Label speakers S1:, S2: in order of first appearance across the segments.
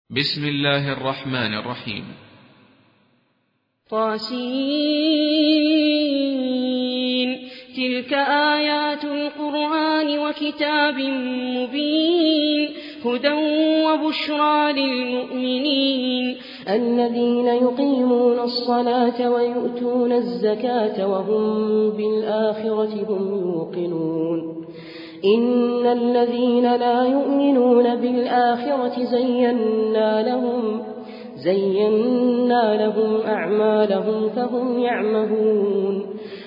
S1: بسم الله الرحمن الرحيم. طاسين. تلك آيات القرآن وكتاب مبين هدى وبشرى للمؤمنين
S2: الذين يقيمون الصلاة ويؤتون الزكاة وهم بالآخرة هم يوقنون إن الذين لا يؤمنون بالآخرة زينا لهم أعمالهم فهم يعمهون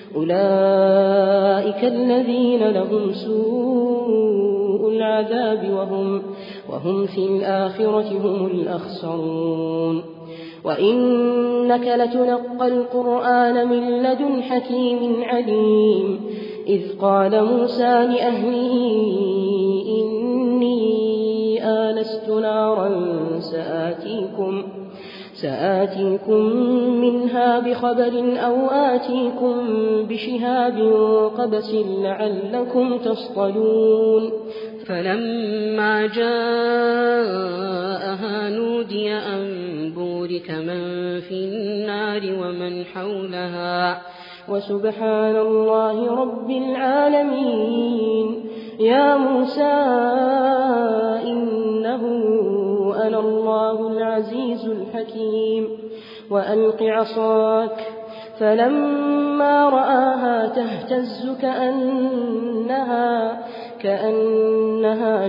S2: أولئك الذين لهم سوء العذاب وهم في الآخرة هم الأخسرون وإنك لتلقى القرآن من لدن حكيم عليم إذ قال موسى لأهله إني آنست نارا سآتيكم منها بخبر أو آتيكم بشهاب قبس لعلكم تصطلون
S3: فلما جاءها نودي أن بورك من في النار ومن حولها
S2: وسبحان الله رب العالمين يا موسى إنه أنا الله العزيز الحكيم وألق عصاك فلما رآها تهتز كأنها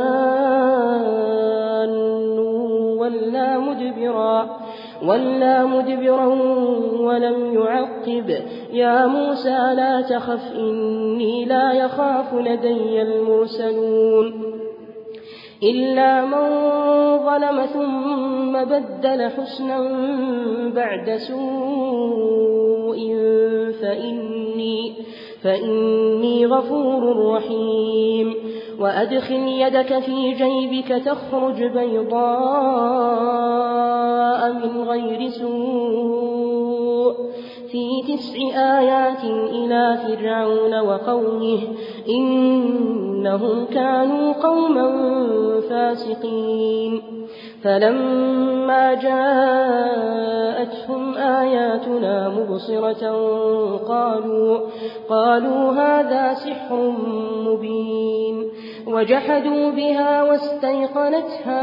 S2: جان ولا مدبرا ولم يعقب يا موسى لا تخف إني لا يخاف لدي المرسلون إلا من ظلم ثم بدل حسنا بعد سوء فإني غفور رحيم وأدخل يدك في جيبك تخرج بيضاء من غير سوء في 9 آيات إلى فرعون وقومه إنهم كانوا قوما فاسقين فلما جاءتهم آياتنا مبصرة قالوا هذا سحر مبين وجحدوا بها واستيقنتها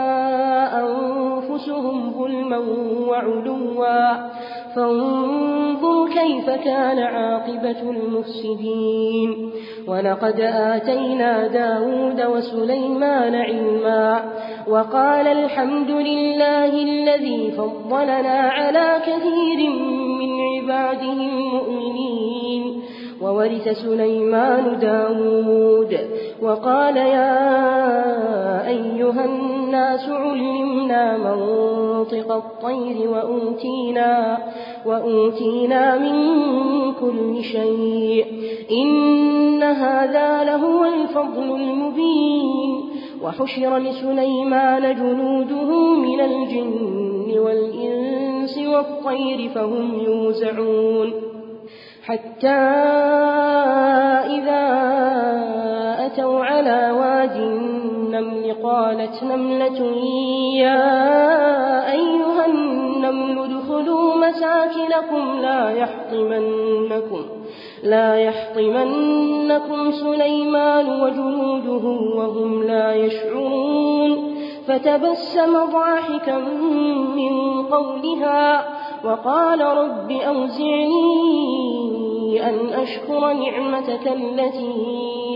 S2: أنفسهم ظلما وعلوا فانظر كيف كان عاقبة المفسدين ولقد آتينا داود وسليمان علما وقال الحمد لله الذي فضلنا على كثير من عباده المؤمنين وورث سليمان داود وقال يا أيها الناس علمنا منطق الطير وأوتينا من كل شيء إن هذا لهو الفضل المبين وحشر لسليمان جنوده من الجن والإنس والطير فهم يوزعون حتى إذا أتوا على واد النمل قالت نملة يا أيها النمل ادخلوا مساكنكم لا يحطمنكم سليمان وجنوده وهم لا يشعرون فتبسم ضاحكا من قولها وقال رب أوزعني أن أشكر نعمتك التي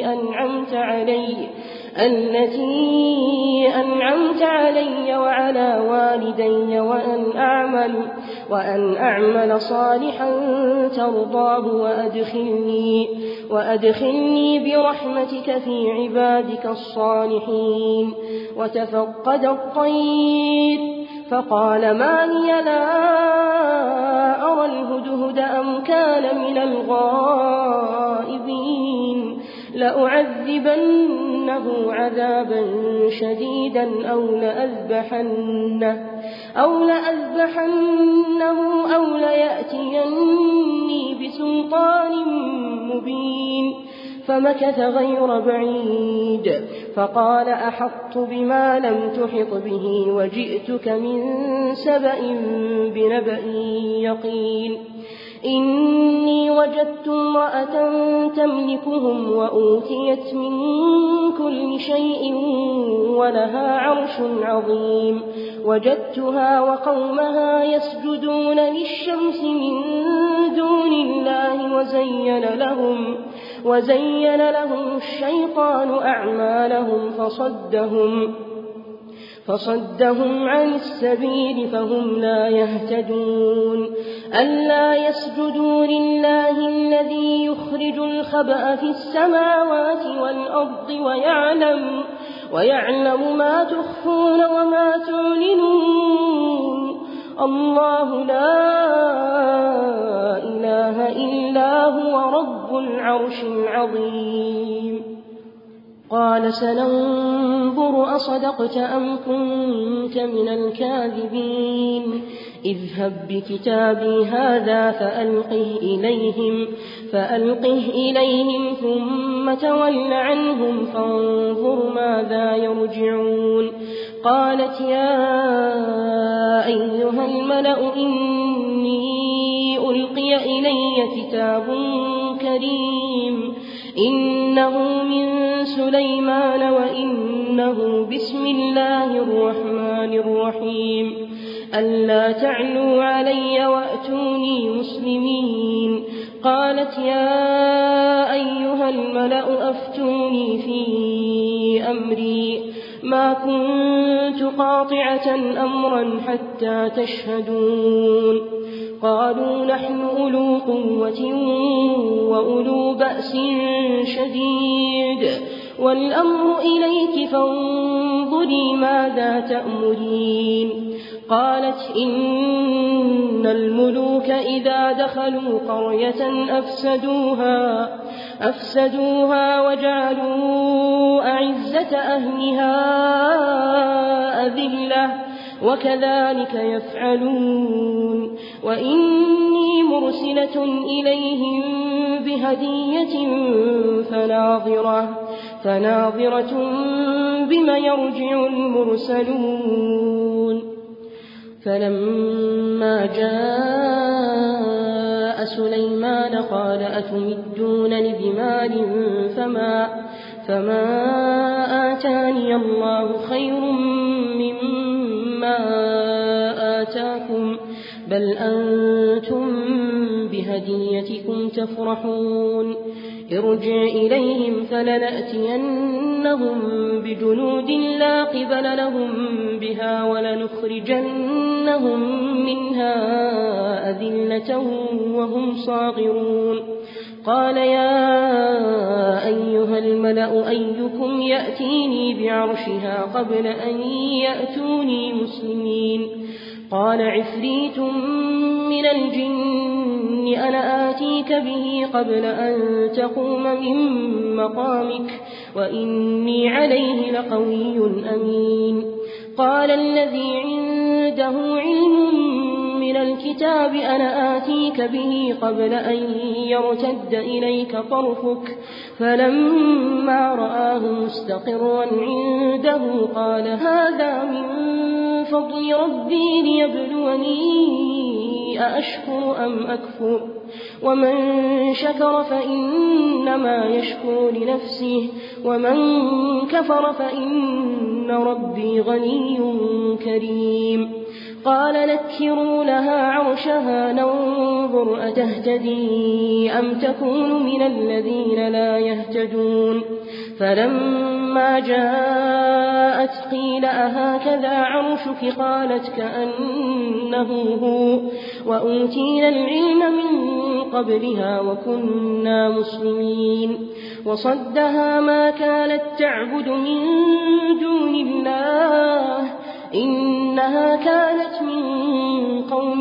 S2: أنعمت علي وعلى والدي وأن أعمل صالحا ترضاه وأدخلني برحمتك في عبادك الصالحين وتفقد الطير فقال ما لي لا أرى الهدهد أم كان من الغائبين لأعذبنه عذابا شديدا أو لأذبحنه أو ليأتيني بسلطان مبين فمكث غير بعيد فقال أحطت بما لم تحط به وجئتك من سبأ بنبأ يقين إني وجدت امرأة تملكهم وأوتيت من كل شيء ولها عرش عظيم وجدتها وقومها يسجدون للشمس من دون الله وزين لهم الشيطان أعمالهم فصدهم عن السبيل فهم لا يهتدون ألا يسجدوا لله الذي يخرج الخبأ في السماوات والأرض ويعلم ما تخفون وما تعلنون الله لا إله إلا هو رب العرش العظيم قال سننظر أصدقت أم كنت من الكاذبين اذهب بكتابي هذا فألقه إليهم ثم تول عنهم فانظر ماذا يرجعون قالت يا أيها الملأ إني ألقي إلي كتاب كريم إنه من سليمان وإنه بسم الله الرحمن الرحيم ألا تعلوا علي وأتوني مسلمين قالت يا أيها الملأ أفتوني في أمري ما كنت قاطعة أمرا حتى تشهدون قالوا نحن أولو قوة وأولو بأس شديد والأمر إليك فانظري ماذا تأمرين قالت إن الملوك إذا دخلوا قرية أفسدوها وجعلوا أعزة أهلها أذلة وكذلك يفعلون وإني مرسلة إليهم بهدية فناظرة بما يرجع المرسلون فلما جاء سليمان قال أتمدونني بمال فما آتاني الله خير مما آتاكم بل أنتم بهديتكم تفرحون ارجع إليهم فلنأتينهم بجنود لا قبل لهم بها ولنخرجنهم منها أذلة وهم صاغرون قال يا أيها الملأ أيكم يأتيني بعرشها قبل أن يأتوني مسلمين قال عفريت من الجن أنا آتيك به قبل أن تقوم من مقامك وإني عليه لقوي أمين قال الذي عنده علم من الكتاب أنا آتيك به قبل أن يرتد إليك طرفك فلما رآه مستقرا عنده قال هذا من فضل ربي ليبلوني أأشكر أم أكفر ومن شكر فإنما يشكر لنفسه ومن كفر فإن ربي غني كريم قال نكروا لها عرشها ننظر أتهتدي أم تكون من الذين لا يهتدون فلما جاءت قيل أهكذا عرشك قالت كأنه هو وأوتينا العلم من قبلها وكنا مسلمين وصدها ما كانت تعبد من دون الله إنها كانت من قوم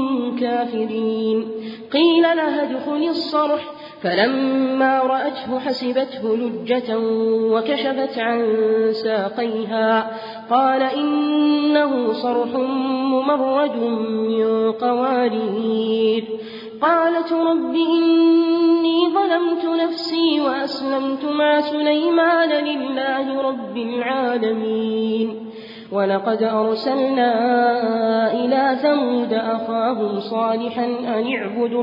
S2: كافرين قيل لها ادخل الصرح فلما رأته حسبته لجة وكشفت عن ساقيها قال إنه صرح ممرد من قوارير قالت رب إني ظلمت نفسي وأسلمت مع سليمان لله رب العالمين. ولقد أرسلنا إلى ثمود أخاهم صالحا أن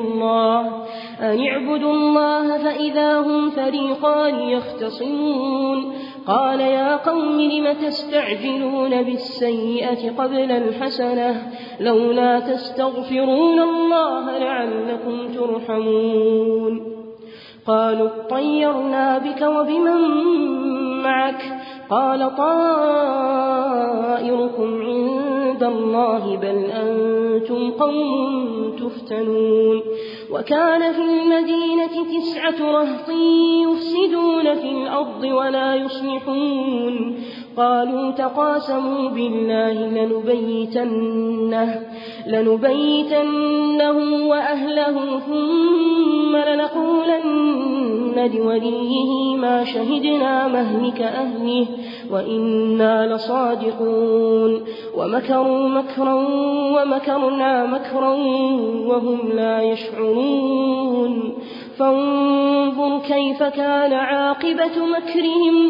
S2: اعبدوا الله فإذا هم فريقان يختصمون. قال يا قوم لم تستعجلون بالسيئة قبل الحسنة لولا تستغفرون الله لعلكم ترحمون. قالوا اطيرنا بك وبمن معك قال طائركم عند الله بل أنتم قوم تفتنون. وكان في المدينة 9 رهط يفسدون في الأرض ولا يصلحون. قالوا تقاسموا بالله لنبيتنه وأهله ثم لنقولن لوليه ما شهدنا مهلك أهله وإنا لصادقون. ومكروا مكرا ومكرنا مكرا وهم لا يشعرون. فانظر كيف كان عاقبة مكرهم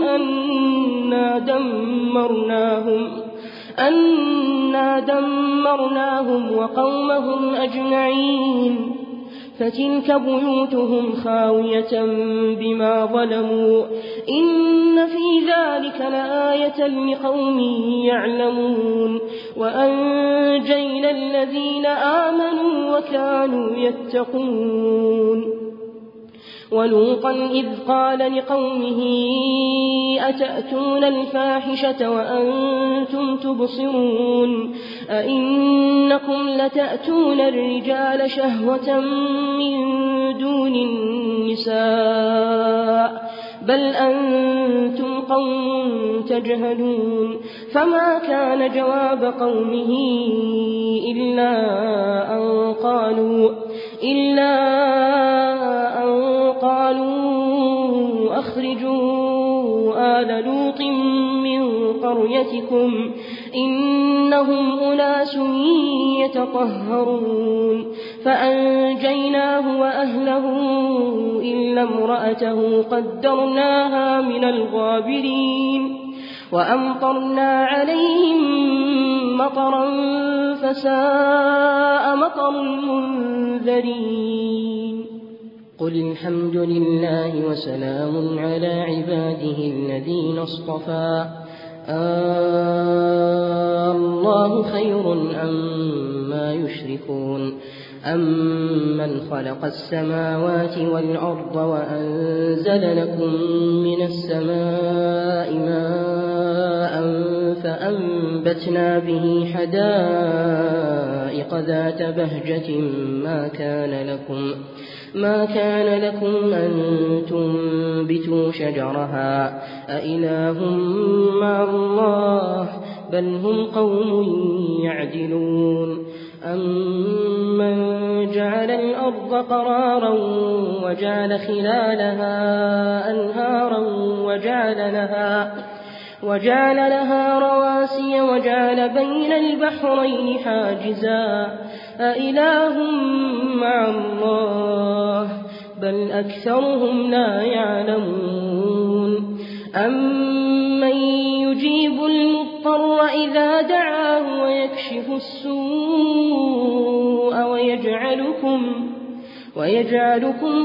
S2: أنا دمرناهم وقومهم أجمعين. فتلك بيوتهم خاوية بما ظلموا إن في ذلك لآية لقوم يعلمون. وأنجينا الذين آمنوا وكانوا يتقون. ولوطا إذ قال لقومه أتأتون الفاحشة وأنتم تبصرون أئنكم لتأتون الرجال شهوة من دون النساء بل أنتم قوم تجهلون. فما كان جواب قومه إلا أن قالوا أخرجوا آل لوط من قريتكم إنهم أناس يتطهرون. فأنجيناه وأهله إلا امرأته قدرناها من الغابرين. وأمطرنا عليهم مطرا فساء مطر المنذرين.
S3: قل الحمد لله وسلام على عباده الذين اصطفى الله خير أما يشركون. أمن خلق السماوات والأرض وأنزل لكم من السماء ماء فأنبتنا به حدائق ذات بهجة ما كان لكم أن تنبتوا شجرها أإله مع الله بل هم قوم يعدلون. أمن جعل الأرض قرارا وجعل خلالها أنهارا وجعل لها رواسي وجعل بين البحرين حاجزا أإله مع الله بل أكثرهم لا يعلمون. أمن يجيب المضطر إذا دعاه ويكشف السوء ويجعلكم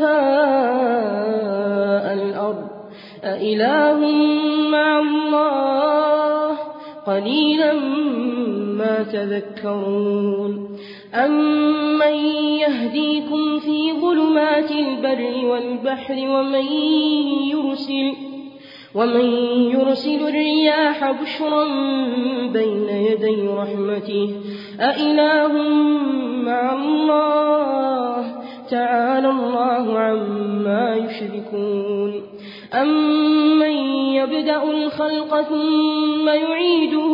S3: خلفاء الأرض أإله مع الله قليلا ما تذكرون. أمن يهديكم في ظلمات البر والبحر ومن يرسل الرياح بشرا بين يدي رحمته أإله مع الله تعالى الله عما يشركون. أمن يبدأ الخلق ثم يعيده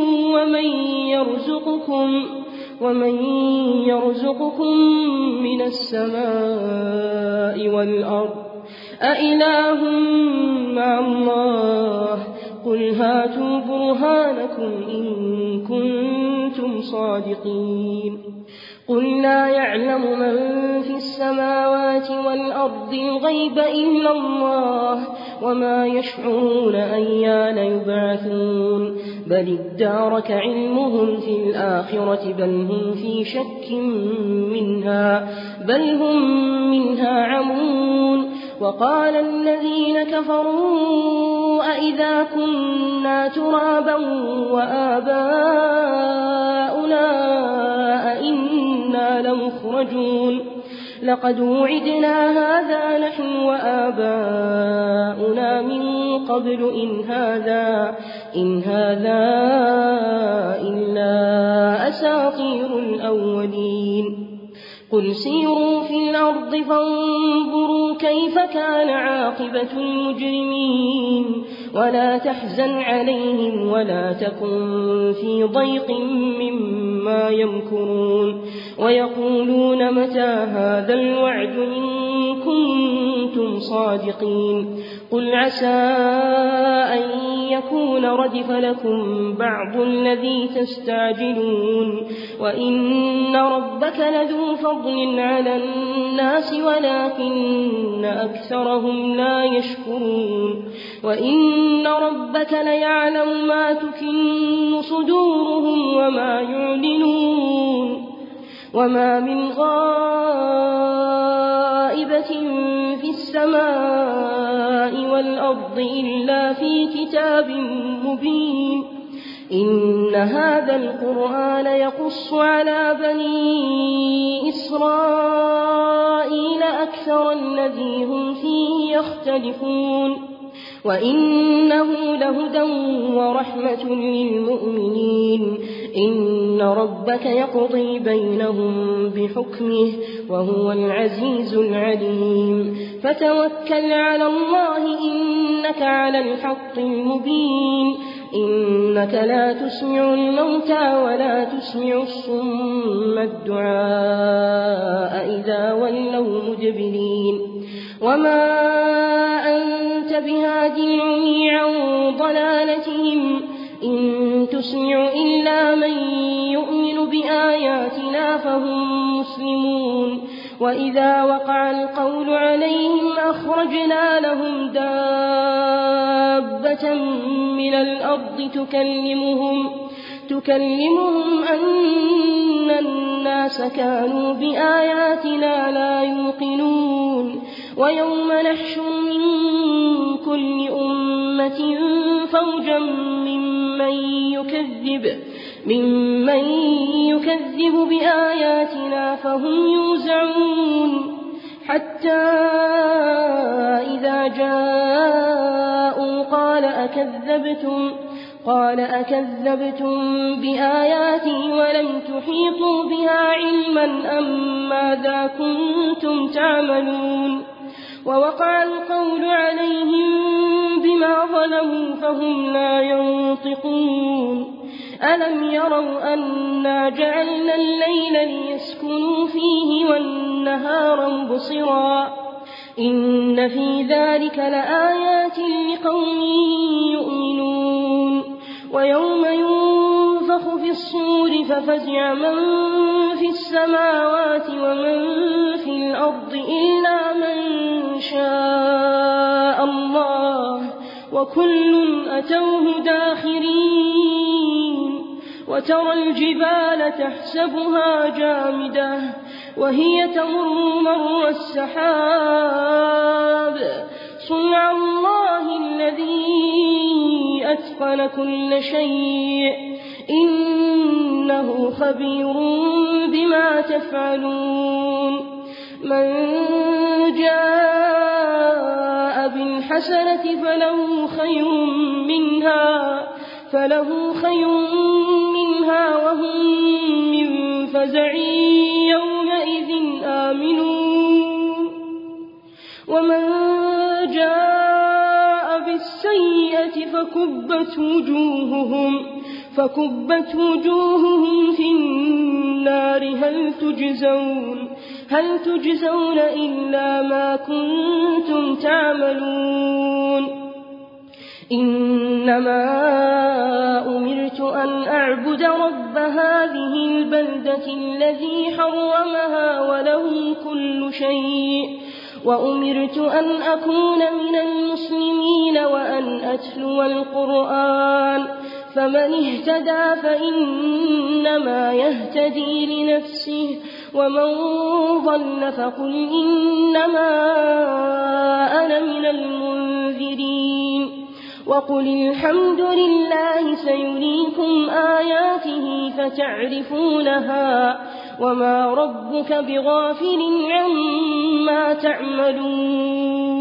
S3: ومن يرزقكم من السماء والأرض أإله مع الله قل هاتوا برهانكم إن كنتم صادقين.
S2: قل لا يعلم من في السماوات والأرض الغيب إلا الله وما يشعرون أيان يبعثون بل ادارك علمهم في الآخرة بل هم في شك منها بل هم منها عمون وقال الذين كفروا أئذا كنا ترابا وآباؤنا أئنا لمخرجون لقد وعدنا هذا نحن وآباؤنا من قبل إن هذا إلا أساطير الأولين قل سيروا في الأرض فانظروا كيف كان عاقبة المجرمين ولا تحزن عليهم ولا تكن في ضيق مما يمكرون ويقولون متى هذا الوعد إن كنتم صادقين قل عسى أن يكون ردف لكم بعض الذي تستعجلون وإن ربك لذو فضل على الناس ولكن أكثرهم لا يشكرون وإن ربك ليعلم ما تكن صدورهم وما يعلنون وما من غائبة في السماء والأرض إلا في كتاب مبين إن هذا القرآن يقص على بني إسرائيل أكثر الذي هم فيه يختلفون وإنه لهدى ورحمة للمؤمنين إن ربك يقضي بينهم بحكمه وهو العزيز العليم فتوكل على الله إنك على الحق المبين إنك لا تسمع الموتى ولا تسمع الصم الدعاء إذا ولوا مدبرين وما أنت بهادي العمي عن ضلالتهم إن تسمع إلا من يؤمن بآياتنا فهم مسلمون وإذا وقع القول عليهم أخرجنا لهم دابة من الأرض تكلمهم أن الناس كانوا بآياتنا لا يوقنون ويوم نحشر من كل أمة فوجا ممن يكذب بآياتنا فهم يوزعون حتى إذا جاءوا قال أكذبتم بآياتي ولم تحيطوا بها علما أم ماذا كنتم تعملون ووقع القول عليهم بما ظلموا فهم لا ينطقون ألم يروا أنا جعلنا الليل ليسكنوا فيه والنهار مبصرا إن في ذلك لآيات لقوم يؤمنون ويوم ينفخ في الصور ففزع من في السماوات ومن في الأرض إلا من شاء الله وكل أتوه داخرين وترى الجبال تحسبها جامدة وهي تمر مر السحاب صنع الله الذي أتقن كل شيء إنه خبير بما تفعلون من جاء بالحسنة فله خير منها وهم من فزع يومئذ آمنون ومن جاء بالسيئة فكبت وجوههم في النار هل تجزون إلا ما كنتم تعملون إنما أمرت أن أعبد رب هذه البلدة الذي حرمها وله كل شيء وأمرت أن أكون من المسلمين وأن أتلو القرآن فمن اهتدى فإنما يهتدي لنفسه ومن ضل فقل إنما أنا من المنذرين وقل الحمد لله سيريكم آياته فتعرفونها وما ربك بغافل عما تعملون